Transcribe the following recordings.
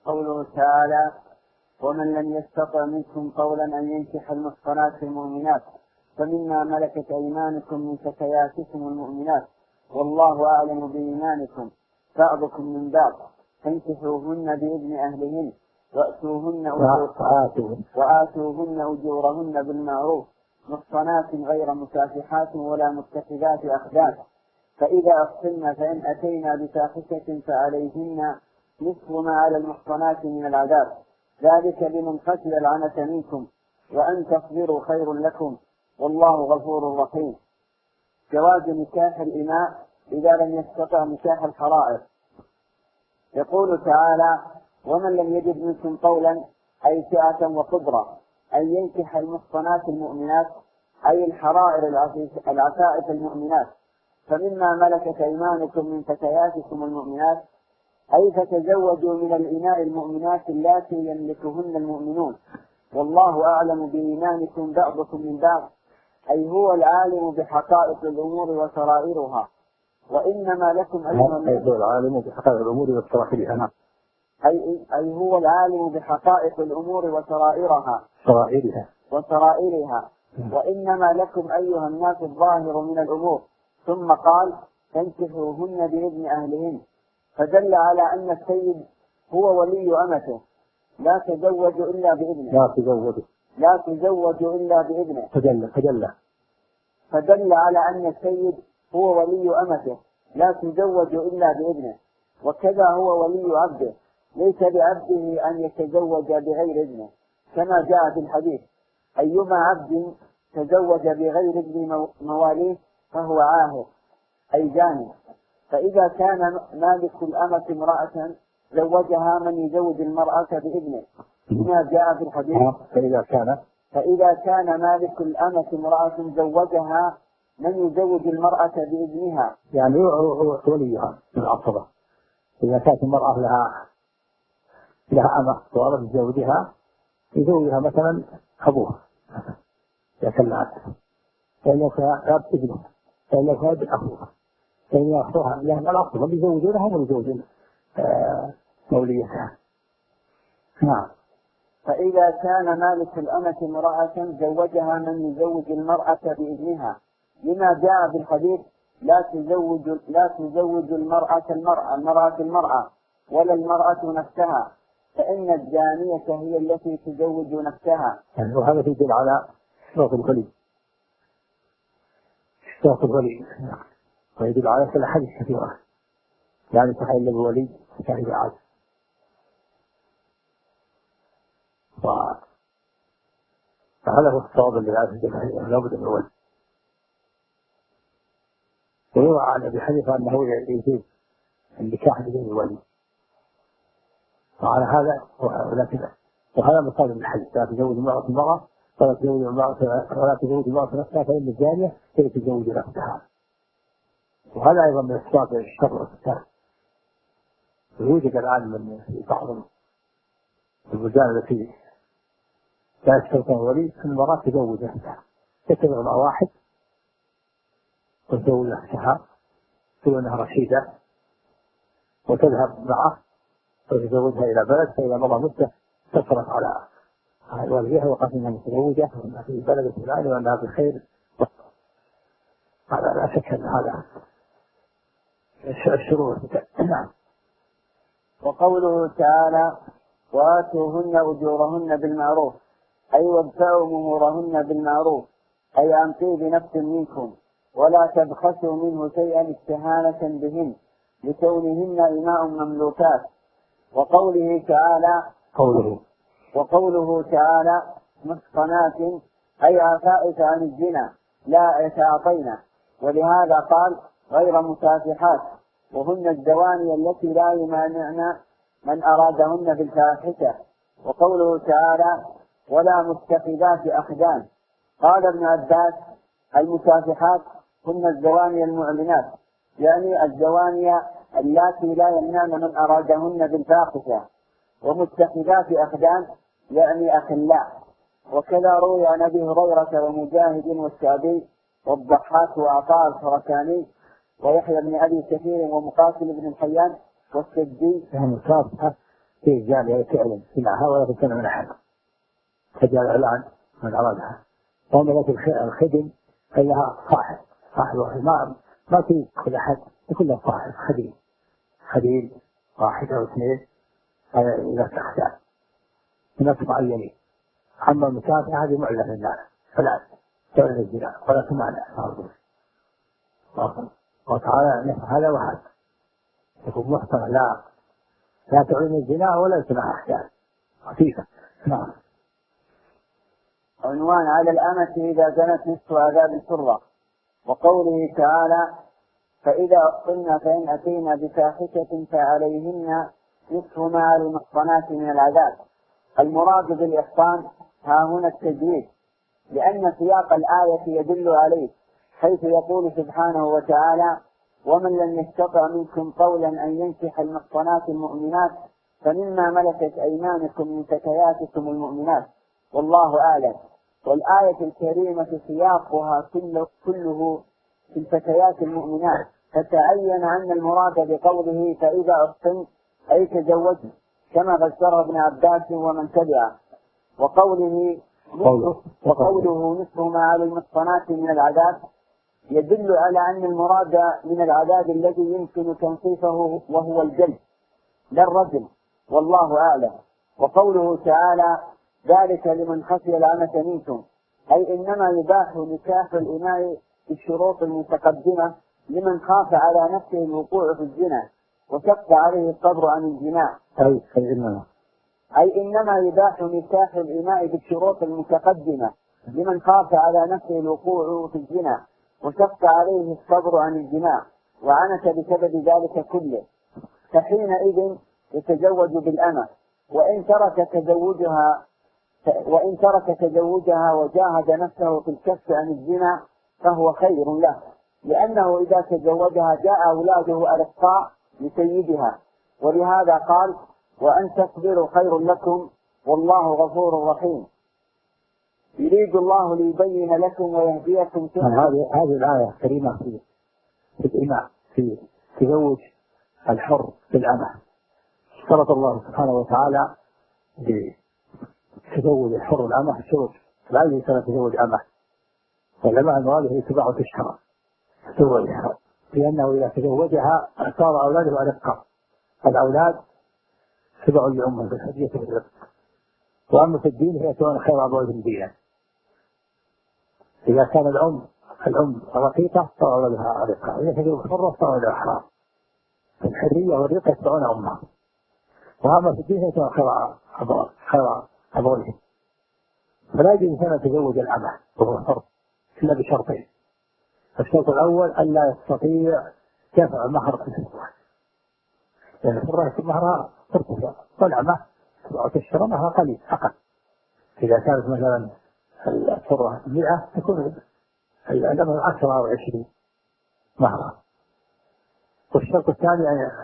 قوله تعالى: ومن لم يستطع منكم قولا أن ينكح المحصنات المؤمنات فمما ملكت أيمانكم من فتياتكم المؤمنات والله أعلم بإيمانكم بعضكم من بعض فانكحوهن بإذن أهلهن وآتوهن أجورهن بالمعروف محصنات غير مكافحات ولا متخذات أخدان فإذا أحصن فإن أتينا بفاحشة فعليهن نصف ما على المحصنات من العذاب ذلك لمن خشي العنة منكم وأن تصبروا خير لكم والله غفور رحيم. جواز نكاح الإماء إذا لم يستطع نكاح الحرائر. يقول تعالى: ومن لم يجد منكم قولا أي سعة وقدرة أن ينكح المحصنات المؤمنات أي الحرائر العفائف المؤمنات فمما ملكت أيمانكم من فتياتكم المؤمنات أي فتزوجوا من الإناء المؤمنات اللاتي يملكهن المؤمنون والله أعلم بإيمانكم بعضكم من بعض أي هو العالم بحقائق الأمور وسرائرها وإنما لكم أيها العالم بحقائق الأمور وسرائرها أي هو العالم بحقائق الأمور وسرائرها وإنما لكم أيها الناس الظاهر من الأمور. ثم قال: تنكحوهن بإذن أهلهن فدل على أن السيد هو ولي أمته لا تزوج إلا بإذنه فدل على أن السيد هو ولي أمته لا تزوج إلا بإذنه وكذا هو ولي عبده ليس لعبده أن يتزوج بغير إذنه كما جاء في الحديث: أيما عبد تزوج بغير إذن مواليه فهو عاهر أي جاني. فإذا كان مالك الأمة امرأة زوجها من يزوج المرأة بإذنه كما جاء في الحديث: فإذا كان مالك الأمة امرأة زوجها من يزوج المرأة بإذنها يعني هو وليها من العصبة. إذا كانت المرأة لها أمة وأراد زوجها يزوجها مثلا أبوها يكلمها فإن كان ابنها فإن كان أخوها فإن يأخذها لهم العصبة يزوجونها ويزوجون موليتها. نعم. فإذا كان مالك الأمة امرأة زوجها من يزوج المرأة بإذنها لما جاء في الحديث: لا تزوج المرأة ولا المرأة نفسها فإن الجانية هي التي تزوج نفسها. وهذا يدل على شرط الولي ويدل على الحديث كثيرة يعني صحيح الولي شاهد عاد فهذا هو الصواب الذي لابد من الولي. ويروى عن أبي حنيفة أنه يجوز النكاح بدون الولي وعلى هذا وهذا مقابل الحديث: لا تزوج المرأة ولا تزوج المرأة نفسها فإن الجانية هي تزوج نفسها. وهذا أيضا من أسباب الشر والفساد. يوجد الآن من بعض البلدان التي لا يشترطون الولي المرأة تزوج نفسها تتبع مع واحد وتزوج نفسها تقول أنها رشيدة وتذهب معه وتزوجها إلى بلد فإذا مضى مدة تصرف على والديها وقالت أنها متزوجة وأنها في بلد الفلاني وأنها بخير. هذا لا شك أن هذا الشرور. نعم. وقوله تعالى: وآتوهن أجورهن بالمعروف أي وادفعوا مهورهن بالمعروف أي عن طيب نفس منكم ولا تبخسوا منه شيئا استهانة بهن لكونهن إماء مملوكات. وقوله تعالى محصنات أي عفائف عن الزنا لا يتعاطين ولهذا قال غير مكافحات وهن الزواني التي لا يمانعن من أرادهن بالفاحشة. وقوله تعالى ولا متخذات أخدان قال ابن عباس المكافحات هن الزواني المؤمنات يعني الزواني اللاتي لا يمنعن من أرادهن بالفاحشة ومتخذات أخدان يعني أخلاء. وكذا روي عن أبي هريرة ومجاهد والشعبي والضحاك وعطاء الخرساني ويحيى بن أبي كثير ومقاتل بن الحيان والسجي. المكافحة في الجامعة تعلم سمعها ولا تسمع من أحد فجاء الإعلان من أرادها. وملك الخدم فلها صاحب واحد ما تدخل أحد يكون له صاحب خديم واحد أو اثنين إذا تختار ناس معينين. أما المكافأة هذه معلنة للناس فلا تعلن الزنا ولا تمانع وتعالى هذا وهذا يكون محترم لا تعلن الزنا ولا تمانع أحيان خفيفة. نعم. عنوان على الأمة إذا زنت نصف عذاب السرة. وقوله تعالى فإذا أحصن فإن أتينا بفاحشة فعليهن نصف ما على المحصنات من العذاب. المراد بالإحصان ها هنا التجويد، لأن سياق الآية يدل عليه، حيث يقول سبحانه وتعالى ومن لم يستطع منكم قولا أن ينكح المحصنات المؤمنات فمما ملكت أيمانكم من فتياتكم المؤمنات والله أعلم. والآية الكريمة سياقها كله في الفتيات المؤمنات، فتعين أن المراد بقوله فإذا أحصن أي تزوجن، كما فسره ابن عباس ومن تبعه. وقوله نصف ما على المحصنات من العذاب يدل على أن المراد من العذاب الذي يمكن تنصيفه وهو الجلد لا الرجم والله أعلم. وقوله تعالى ذلك لمن خشي العنة منكم، أي إنما يباح نكاح الإماء بالشروط المتقدمة لمن خاف على نفسه الوقوع في الزنا وشق عليه الصبر عن الجماع. أي إنما يباح نكاح الإماء بالشروط المتقدمة لمن خاف على نفسه الوقوع في الزنا وشق عليه الصبر عن الجماع وعنت بسبب ذلك كله، فحينئذ يتزوج بالأمة، وإن ترك تزوجها وجاهد نفسه في الكف عن الزنا فهو خير له، لأنه إذا تزوجها جاء أولاده أرقاء لسيدها، ولهذا قال وأن تصبروا خير لكم والله غفور رحيم. يريد الله ليبين لكم ويهديكم سبلا. هذه الآية الكريمة في الإماء في تزوج الحر بالأمة. اشترط الله سبحانه وتعالى لتزوج الحر الأمة الشروط، لا يمكن أن تزوج أمة، والأمة المراد هي تباع وتشترى تزوجها، لأنه إذا تزوجها صار أولاده أرقاء، الأولاد تبع لأمه بالهدية بالرزق، وأما في الدين هي تكون خير أبواب دينا. إذا كان الأم رقيقة صار أولادها أرقاء، إذا تزوج حرة صار أولادها أحرار. الحرية والرقة يتبعون أمها، وأما في الدين هي تكون خير أبواب. فلا يجوز أن يتزوج الأمة وهو حر إلا بشرطين. الشرط الأول أن لا يستطيع دفع مهر الحرة، لأن الحرة مهرها ترتفع، والأمة تشترى مهرها قليل أقل. إذا كانت مثلا الحرة 100 تكون الأمة 10 أو 20 مهرها. والشرط الثاني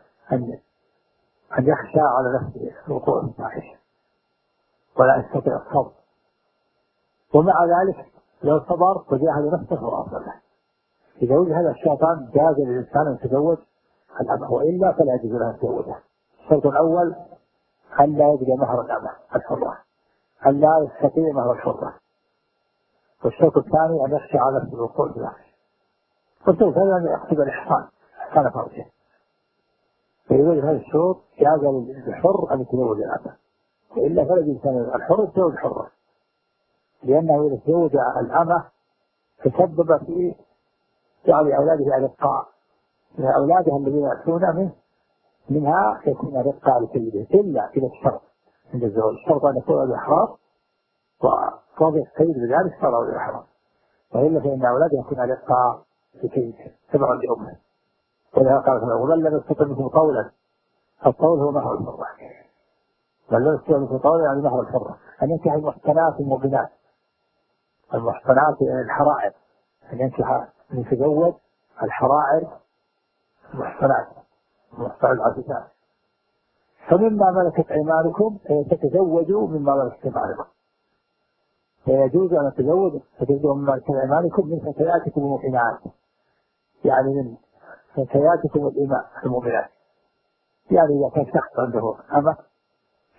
أن يخشى على نفسه الوقوع في الفاحشة ولا يستطيع الصبر، ومع ذلك لو صبر وجاهد نفسه فهو أفضل له. إذا وجد هذا الشيطان جاز للإنسان أن يتزوج الأمة، وإلا فلا يجوز له أن يتزوجها. الشرط الأول أن لا يجد مهر الأمة الحرة، أن لا يستطيع مهر الحرة. والشرط الثاني أن يخشى على نفسه الوقوع في الفاحشة. والشرط الثاني أن يقصد الإحصان كان فرجه. فإذا وجد هذه الشروط جاز للحر أن يتزوج الأمة، وإلا فلا يجوز الحر يتزوج حرة، لأنه إذا تزوج الأمة تسبب في جعل أولاده أرقاء، أولادها الذين يأتون منها يكون أرقاء لسيده، إلا إذا الشرط عند الزواج الشرط أن يكون الإحرار وقاضي السيد بذلك صار الإحرار، وإلا فإن أولاده يكون أرقاء لسيده تبعا لأمه. ولهذا قال ومن لم يستطع منه قولا، القول هو مهر الحرة، من لم يستطع منه قولا يعني مهر الحرة، أن ينكح المحصنات المؤمنات، المحصنات الحرائر، أن يتزوج الحرائر المحصنات العزيزات. فمما ملكت أيمانكم تتزوجوا مما ملكت أيمانكم، فيجوز أن تتزوجوا مما ملكت أيمانكم من فتياتكم المؤمنات، يعني من فتياتكم الإماء المؤمنات. يعني إذا كان شخص عنده أمة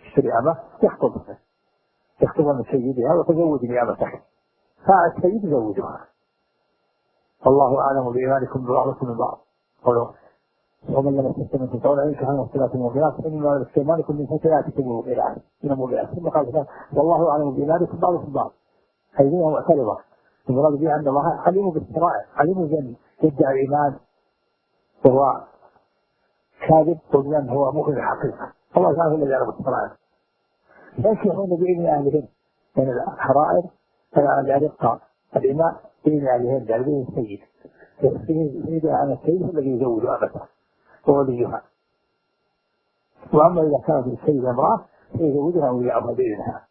يشتري أمة يخطبها من سيدها وتزوج لأمته، فالسيد يزوجها. الله أعلم بإيمانكم ببعضكم من بعض. قالوا ومن لم يستطع منكم طولا ينكح المحصنات المؤمنات فإنما لاستيمانكم من فتياتكم المؤمنات من المؤمنات. ثم قال والله أعلم بإيمانكم بعضكم بعض، أيديها معترضة. المراد بها أن الله علم بالسرائر، علم بأن يدعي الإيمان وهو كاذب وبأن هو مؤمن الحقيقة. الله تعالى الذي يعلم السرائر. ينكحون بإذن أهلهم من الحرائر الأرقاء الإماء بإذن أهلهم بإذن السيد. السيد أنا السيد الذي يزوج أبته ووليها. وأما إذا كانت السيد امرأة فيزوجها وليها بإذنها.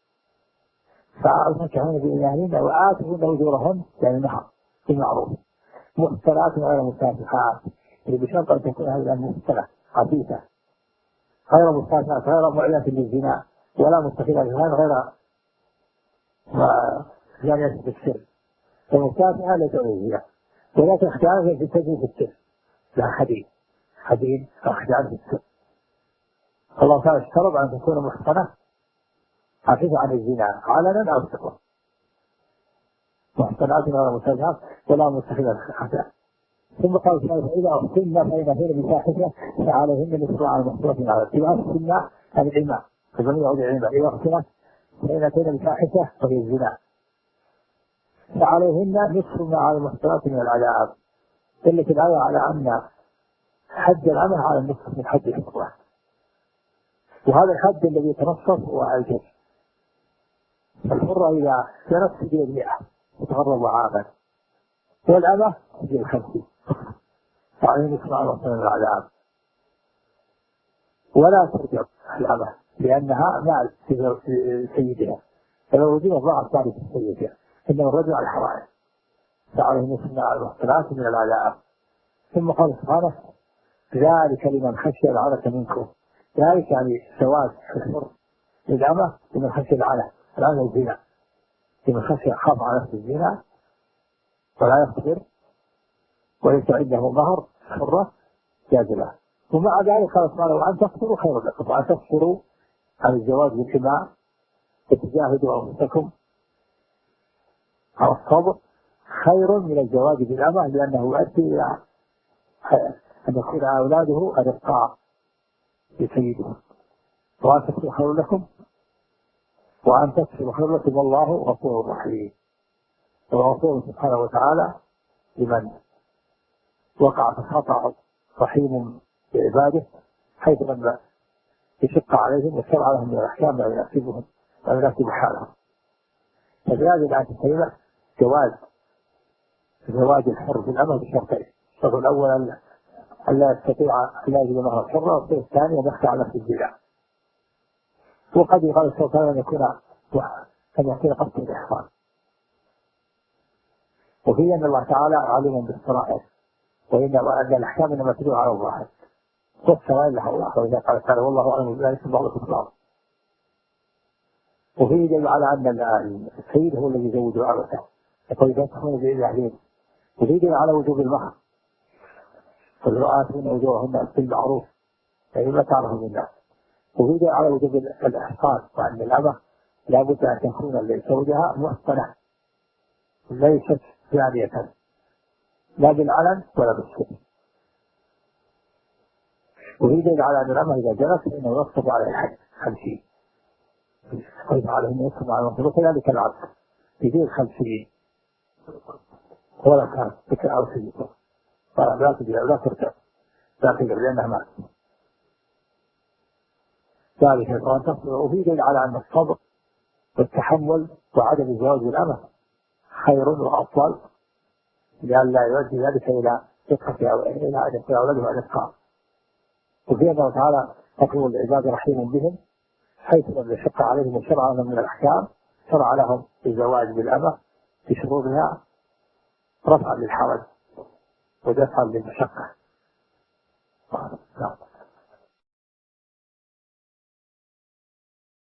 فأنكحون بإذن أهلهم وآتوهن أجورهن يعني المهر بالمعروف محصنات غير مسافحات، بشرط أن تكون هذه المحصنة عفيفة غير مسافحات غير معلنة للزنا ولا متخذة غير جانية بالسر. فمسافحة لا تعوذها ولا تخدعها في تجري في السر، لا حديد أخدعها في السر. الله تعالى اشترط أن تكون محصنة عفيفة عن الزنا علنا أو سرا، محصنات غير مسافحات ولا متخذة خدعة. ثم قال فإذا أحسن فإن فينا بفاحشة فعليهن نصف على المحصنات من العذاب. إذا أحسن هذا العلماء فجميع العلماء إذا أحسن فإن فينا بفاحشة وهي الزنا فعليهن نصف على المحصنات من العذاب. دلت الآية على أن حد العمل على النصف من حد الحرة، وهذا الحد الذي يتنصف هو الجزء. الحرة إذا كانت تجي 100 تتغرب عاما، والأمة تجي 50 فعليه نصف على المحصنات من العذاب. ولا ترجع الأمة لأنها مال في سيدها، فلو وجد ضاعت بعد سيدها. إنما الرجل على الحرائر فعليه نصف على المحصنات من العذاب. ثم قال سبحانه ذلك لمن خشي العنة منكم، ذلك يعني سواد الحر للأمة لمن خشي العنة الزنا، لمن خشي خاف على نفس الزنا ولا يقدر وليس عنده مهر حرة جازلة. ومع ذلك قال سبحانه وأن تقصروا خير لكم، وأن تقصروا عن الزواج بالإماء وتجاهدوا أنفسكم على الصبر خير من الزواج بالأمة، لأنه يؤدي إلى أن يكون أولاده أرقاء لسيدهم. وأن تقصروا خير لكم وأن تقصروا خير لكم والله غفور رحيم. وغفور سبحانه وتعالى لمن وقع في خطأ رحيم بعباده، حيث لما يشق عليهم وشرع لهم من الأحكام لا يناسبهم ولا يناسب حالهم. ففي هذه الآية الكريمة زواج الحر بالأمة بشرطين: الشرط الأول أن لا يستطيع أن لا يجد مهر الحرة، والشرط الثاني أن يخشى على نفس الزنا. وقد يقال الشرط أن يكون قصد الإحصان. وفي أن الله تعالى عالم بالسرائر، وإن الأحكام إنما تدل على الظاهر والسرائر لها الله. وإذا قال تعالى والله أعلم بذلك بعضكم بعض. وفيه دليل على أن السيد هو الذي يزوج عبده، يقول إذا تكون بإذن أهلين. وفيه دليل على وجوب المهر، والرؤات من وجوههن بالمعروف يعني ما تعرفه من الناس. وفيه دليل على وجوب الإحصان، وأن الأمة لا بد أن تكون لزوجها محصنة ليست زانية لا بالعلن ولا بالسر. وفيه دليل على أن الأمة إذا جلس فإنه يصب على الحد 50 قيد عليهم يصب على المصر، وكذلك العبد يدير 50 ولا كان بكر أو سيده قال لا ترجع لأنها مات ذلك القرآن تصبر. وفيه دليل على أن الصبر والتحمل وعدم الزواج بالأمة خير وأفضل، لأن لا يؤدي ذلك إلى دقة إلى عدم في أولاده الإفقار. وفي أنه تعالى يقول العباد رحيم بهم، حيث لم يشق عليهم وشرع لهم من الأحكام شرع لهم الزواج بالأمة بشروطها رفعا للحرج ودفعا للمشقة.